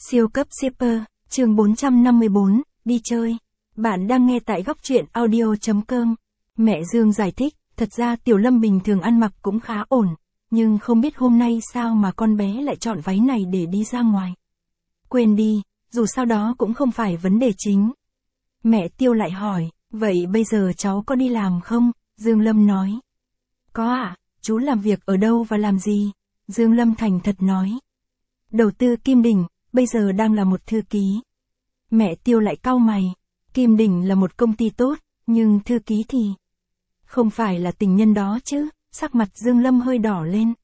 Siêu cấp shipper, chương 454, đi chơi. Bạn đang nghe tại góc truyện audio.com. Mẹ Dương giải thích, thật ra Tiểu Lâm bình thường ăn mặc cũng khá ổn, nhưng không biết hôm nay sao mà con bé lại chọn váy này để đi ra ngoài. Quên đi, dù sao đó cũng không phải vấn đề chính. Mẹ Tiêu lại hỏi, vậy bây giờ cháu có đi làm không? Dương Lâm nói. Có ạ, chú làm việc ở đâu và làm gì? Dương Lâm thành thật nói. Đầu tư Kim Đỉnh, bây giờ đang là một thư ký. Mẹ Tiêu lại cau mày. Kim Đỉnh là một công ty tốt, nhưng thư ký thì... Không phải là tình nhân đó chứ, sắc mặt Dương Lâm hơi đỏ lên.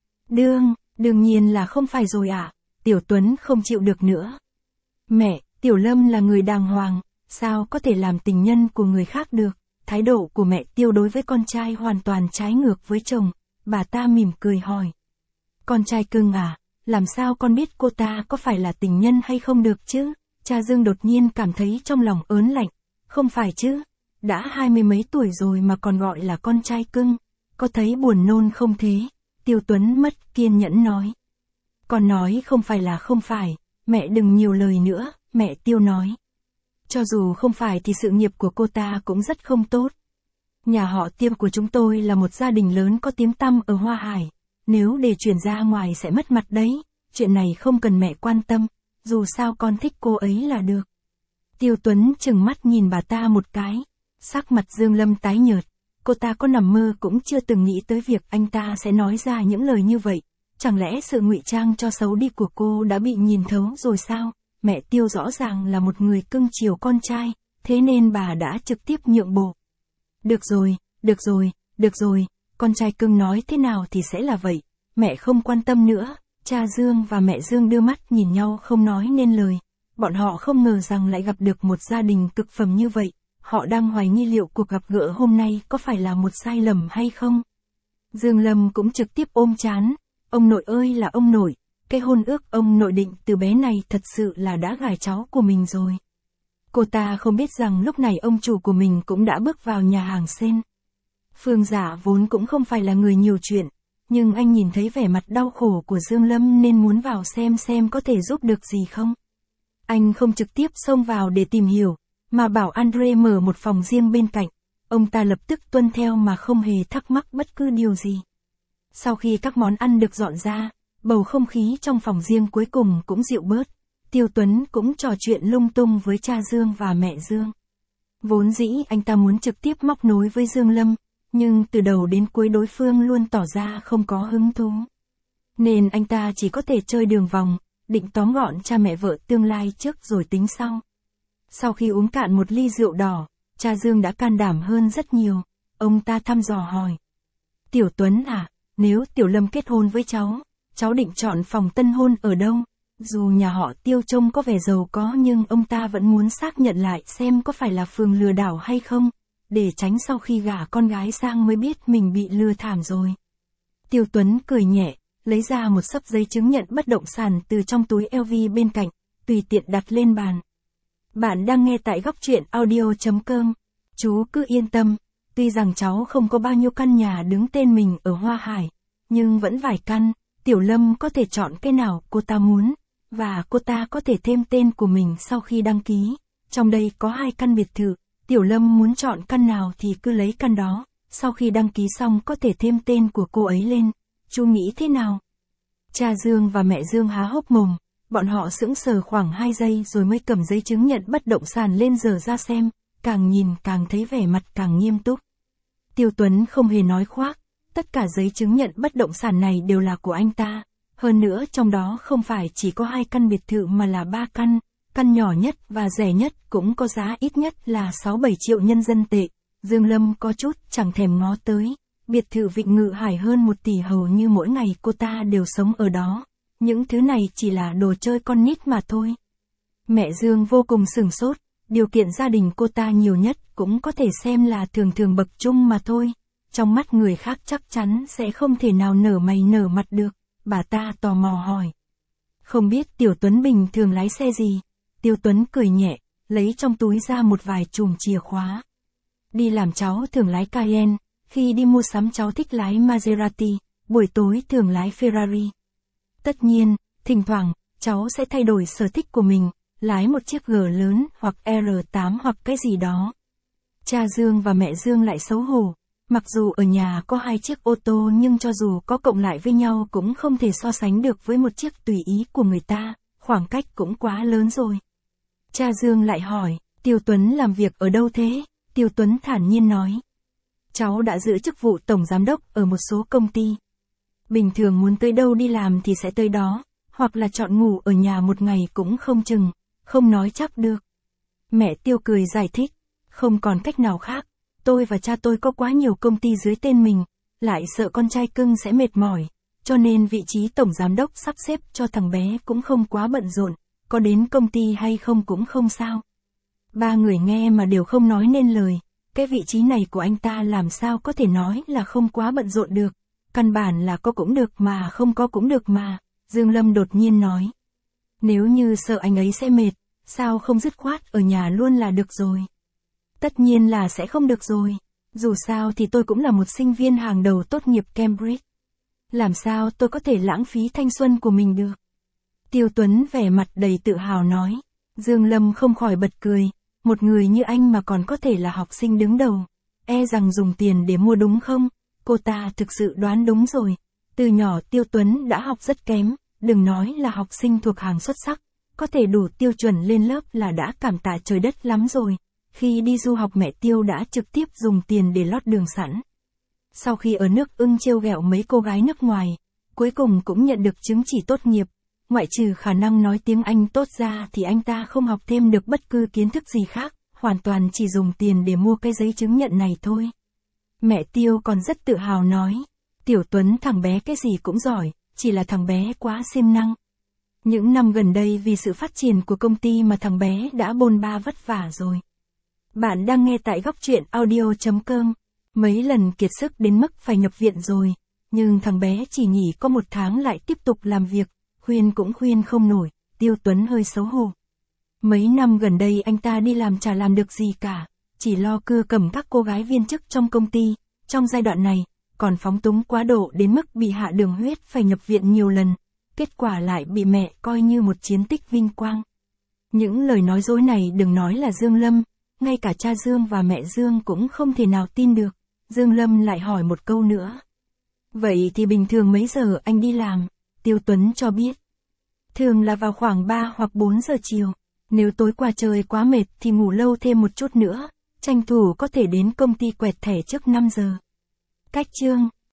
Đương nhiên là không phải rồi ạ. Tiểu Tuấn không chịu được nữa. Mẹ, Tiểu Lâm là người đàng hoàng, sao có thể làm tình nhân của người khác được? Thái độ của mẹ Tiêu đối với con trai hoàn toàn trái ngược với chồng. Bà ta mỉm cười hỏi. Con trai cưng à, làm sao con biết cô ta có phải là tình nhân hay không được chứ? Cha Dương đột nhiên cảm thấy trong lòng ớn lạnh. Không phải chứ, đã 20 mấy tuổi rồi mà còn gọi là con trai cưng. Có thấy buồn nôn không thế? Tiêu Tuấn mất kiên nhẫn nói. Con nói không phải là không phải, mẹ đừng nhiều lời nữa, mẹ Tiêu nói. Cho dù không phải thì sự nghiệp của cô ta cũng rất không tốt. Nhà họ Tiêu của chúng tôi là một gia đình lớn có tiếng tăm ở Hoa Hải. Nếu để chuyển ra ngoài sẽ mất mặt đấy, chuyện này không cần mẹ quan tâm, dù sao con thích cô ấy là được. Tiêu Tuấn chừng mắt nhìn bà ta một cái, sắc mặt Dương Lâm tái nhợt, cô ta có nằm mơ cũng chưa từng nghĩ tới việc anh ta sẽ nói ra những lời như vậy, chẳng lẽ sự ngụy trang cho xấu đi của cô đã bị nhìn thấu rồi sao? Mẹ Tiêu rõ ràng là một người cưng chiều con trai, thế nên bà đã trực tiếp nhượng bộ. Được rồi, con trai cưng nói thế nào thì sẽ là vậy, mẹ không quan tâm nữa. Cha Dương và mẹ Dương đưa mắt nhìn nhau không nói nên lời. Bọn họ không ngờ rằng lại gặp được một gia đình cực phẩm như vậy. Họ đang hoài nghi liệu cuộc gặp gỡ hôm nay có phải là một sai lầm hay không. Dương Lâm cũng trực tiếp ôm trán. Ông nội ơi là ông nội, cái hôn ước ông nội định từ bé này thật sự là đã gài cháu của mình rồi. Cô ta không biết rằng lúc này ông chủ của mình cũng đã bước vào nhà hàng sen. Phương Giả vốn cũng không phải là người nhiều chuyện. Nhưng anh nhìn thấy vẻ mặt đau khổ của Dương Lâm nên muốn vào xem có thể giúp được gì không. Anh không trực tiếp xông vào để tìm hiểu, mà bảo Andre mở một phòng riêng bên cạnh. Ông ta lập tức tuân theo mà không hề thắc mắc bất cứ điều gì. Sau khi các món ăn được dọn ra, bầu không khí trong phòng riêng cuối cùng cũng dịu bớt. Tiêu Tuấn cũng trò chuyện lung tung với cha Dương và mẹ Dương. Vốn dĩ anh ta muốn trực tiếp móc nối với Dương Lâm. Nhưng từ đầu đến cuối đối phương luôn tỏ ra không có hứng thú. Nên anh ta chỉ có thể chơi đường vòng, định tóm gọn cha mẹ vợ tương lai trước rồi tính sau. Sau khi uống cạn một ly rượu đỏ, cha Dương đã can đảm hơn rất nhiều. Ông ta thăm dò hỏi. Tiểu Tuấn à, nếu Tiểu Lâm kết hôn với cháu định chọn phòng tân hôn ở đâu? Dù nhà họ Tiêu trông có vẻ giàu có nhưng ông ta vẫn muốn xác nhận lại xem có phải là phường lừa đảo hay không. Để tránh sau khi gả con gái sang mới biết mình bị lừa thảm rồi. Tiêu Tuấn cười nhẹ, lấy ra một xấp giấy chứng nhận bất động sản từ trong túi LV bên cạnh, tùy tiện đặt lên bàn. Bạn đang nghe tại góc truyện audio.com. Chú cứ yên tâm, tuy rằng cháu không có bao nhiêu căn nhà đứng tên mình ở Hoa Hải, nhưng vẫn vài căn, Tiểu Lâm có thể chọn cái nào cô ta muốn, và cô ta có thể thêm tên của mình sau khi đăng ký. Trong đây có 2 căn biệt thự. Tiểu Lâm muốn chọn căn nào thì cứ lấy căn đó, sau khi đăng ký xong có thể thêm tên của cô ấy lên, chú nghĩ thế nào? Cha Dương và mẹ Dương há hốc mồm, bọn họ sững sờ khoảng 2 giây rồi mới cầm giấy chứng nhận bất động sản lên dở ra xem, càng nhìn càng thấy vẻ mặt càng nghiêm túc. Tiêu Tuấn không hề nói khoác, tất cả giấy chứng nhận bất động sản này đều là của anh ta, hơn nữa trong đó không phải chỉ có 2 căn biệt thự mà là 3 căn. Căn nhỏ nhất và rẻ nhất cũng có giá ít nhất là 6-7 triệu nhân dân tệ. Dương Lâm có chút chẳng thèm ngó tới. Biệt thự Vịnh Ngự Hải hơn 1 tỷ hầu như mỗi ngày cô ta đều sống ở đó. Những thứ này chỉ là đồ chơi con nít mà thôi. Mẹ Dương vô cùng sửng sốt. Điều kiện gia đình cô ta nhiều nhất cũng có thể xem là thường bậc trung mà thôi. Trong mắt người khác chắc chắn sẽ không thể nào nở mày nở mặt được. Bà ta tò mò hỏi. Không biết Tiểu Tuấn bình thường lái xe gì? Tiêu Tuấn cười nhẹ, lấy trong túi ra một vài chùm chìa khóa. Đi làm cháu thường lái Cayenne, khi đi mua sắm cháu thích lái Maserati, buổi tối thường lái Ferrari. Tất nhiên, thỉnh thoảng, cháu sẽ thay đổi sở thích của mình, lái một chiếc G lớn hoặc R8 hoặc cái gì đó. Cha Dương và mẹ Dương lại xấu hổ. Mặc dù ở nhà có 2 chiếc ô tô nhưng cho dù có cộng lại với nhau cũng không thể so sánh được với một chiếc tùy ý của người ta, khoảng cách cũng quá lớn rồi. Cha Dương lại hỏi, Tiêu Tuấn làm việc ở đâu thế? Tiêu Tuấn thản nhiên nói. Cháu đã giữ chức vụ tổng giám đốc ở một số công ty. Bình thường muốn tới đâu đi làm thì sẽ tới đó, hoặc là chọn ngủ ở nhà một ngày cũng không chừng, không nói chắc được. Mẹ Tiêu cười giải thích, không còn cách nào khác, tôi và cha tôi có quá nhiều công ty dưới tên mình, lại sợ con trai cưng sẽ mệt mỏi, cho nên vị trí tổng giám đốc sắp xếp cho thằng bé cũng không quá bận rộn, có đến công ty hay không cũng không sao. Ba người nghe mà đều không nói nên lời, cái vị trí này của anh ta làm sao có thể nói là không quá bận rộn được, căn bản là có cũng được mà không có cũng được mà, Dương Lâm đột nhiên nói. Nếu như sợ anh ấy sẽ mệt, sao không dứt khoát ở nhà luôn là được rồi. Tất nhiên là sẽ không được rồi, dù sao thì tôi cũng là một sinh viên hàng đầu tốt nghiệp Cambridge. Làm sao tôi có thể lãng phí thanh xuân của mình được? Tiêu Tuấn vẻ mặt đầy tự hào nói. Dương Lâm không khỏi bật cười, một người như anh mà còn có thể là học sinh đứng đầu, e rằng dùng tiền để mua đúng không? Cô ta thực sự đoán đúng rồi, từ nhỏ Tiêu Tuấn đã học rất kém, đừng nói là học sinh thuộc hàng xuất sắc, có thể đủ tiêu chuẩn lên lớp là đã cảm tạ trời đất lắm rồi. Khi đi du học mẹ Tiêu đã trực tiếp dùng tiền để lót đường sẵn. Sau khi ở nước Ưng trêu ghẹo mấy cô gái nước ngoài, cuối cùng cũng nhận được chứng chỉ tốt nghiệp, ngoại trừ khả năng nói tiếng Anh tốt ra thì anh ta không học thêm được bất cứ kiến thức gì khác, hoàn toàn chỉ dùng tiền để mua cái giấy chứng nhận này thôi. Mẹ Tiêu còn rất tự hào nói, Tiểu Tuấn thằng bé cái gì cũng giỏi, chỉ là thằng bé quá siêng năng. Những năm gần đây vì sự phát triển của công ty mà thằng bé đã bôn ba vất vả rồi. Bạn đang nghe tại góc truyện audio.com. Mấy lần kiệt sức đến mức phải nhập viện rồi, nhưng thằng bé chỉ nghỉ có 1 tháng lại tiếp tục làm việc, khuyên cũng khuyên không nổi, Tiêu Tuấn hơi xấu hổ. Mấy năm gần đây anh ta đi làm chả làm được gì cả, chỉ lo cưa cầm các cô gái viên chức trong công ty, trong giai đoạn này, còn phóng túng quá độ đến mức bị hạ đường huyết phải nhập viện nhiều lần, kết quả lại bị mẹ coi như một chiến tích vinh quang. Những lời nói dối này đừng nói là Dương Lâm, ngay cả cha Dương và mẹ Dương cũng không thể nào tin được. Dương Lâm lại hỏi một câu nữa. Vậy thì bình thường mấy giờ anh đi làm? Tiêu Tuấn cho biết. Thường là vào khoảng 3 hoặc 4 giờ chiều. Nếu tối qua trời quá mệt thì ngủ lâu thêm một chút nữa, tranh thủ có thể đến công ty quẹt thẻ trước 5 giờ. Cách chương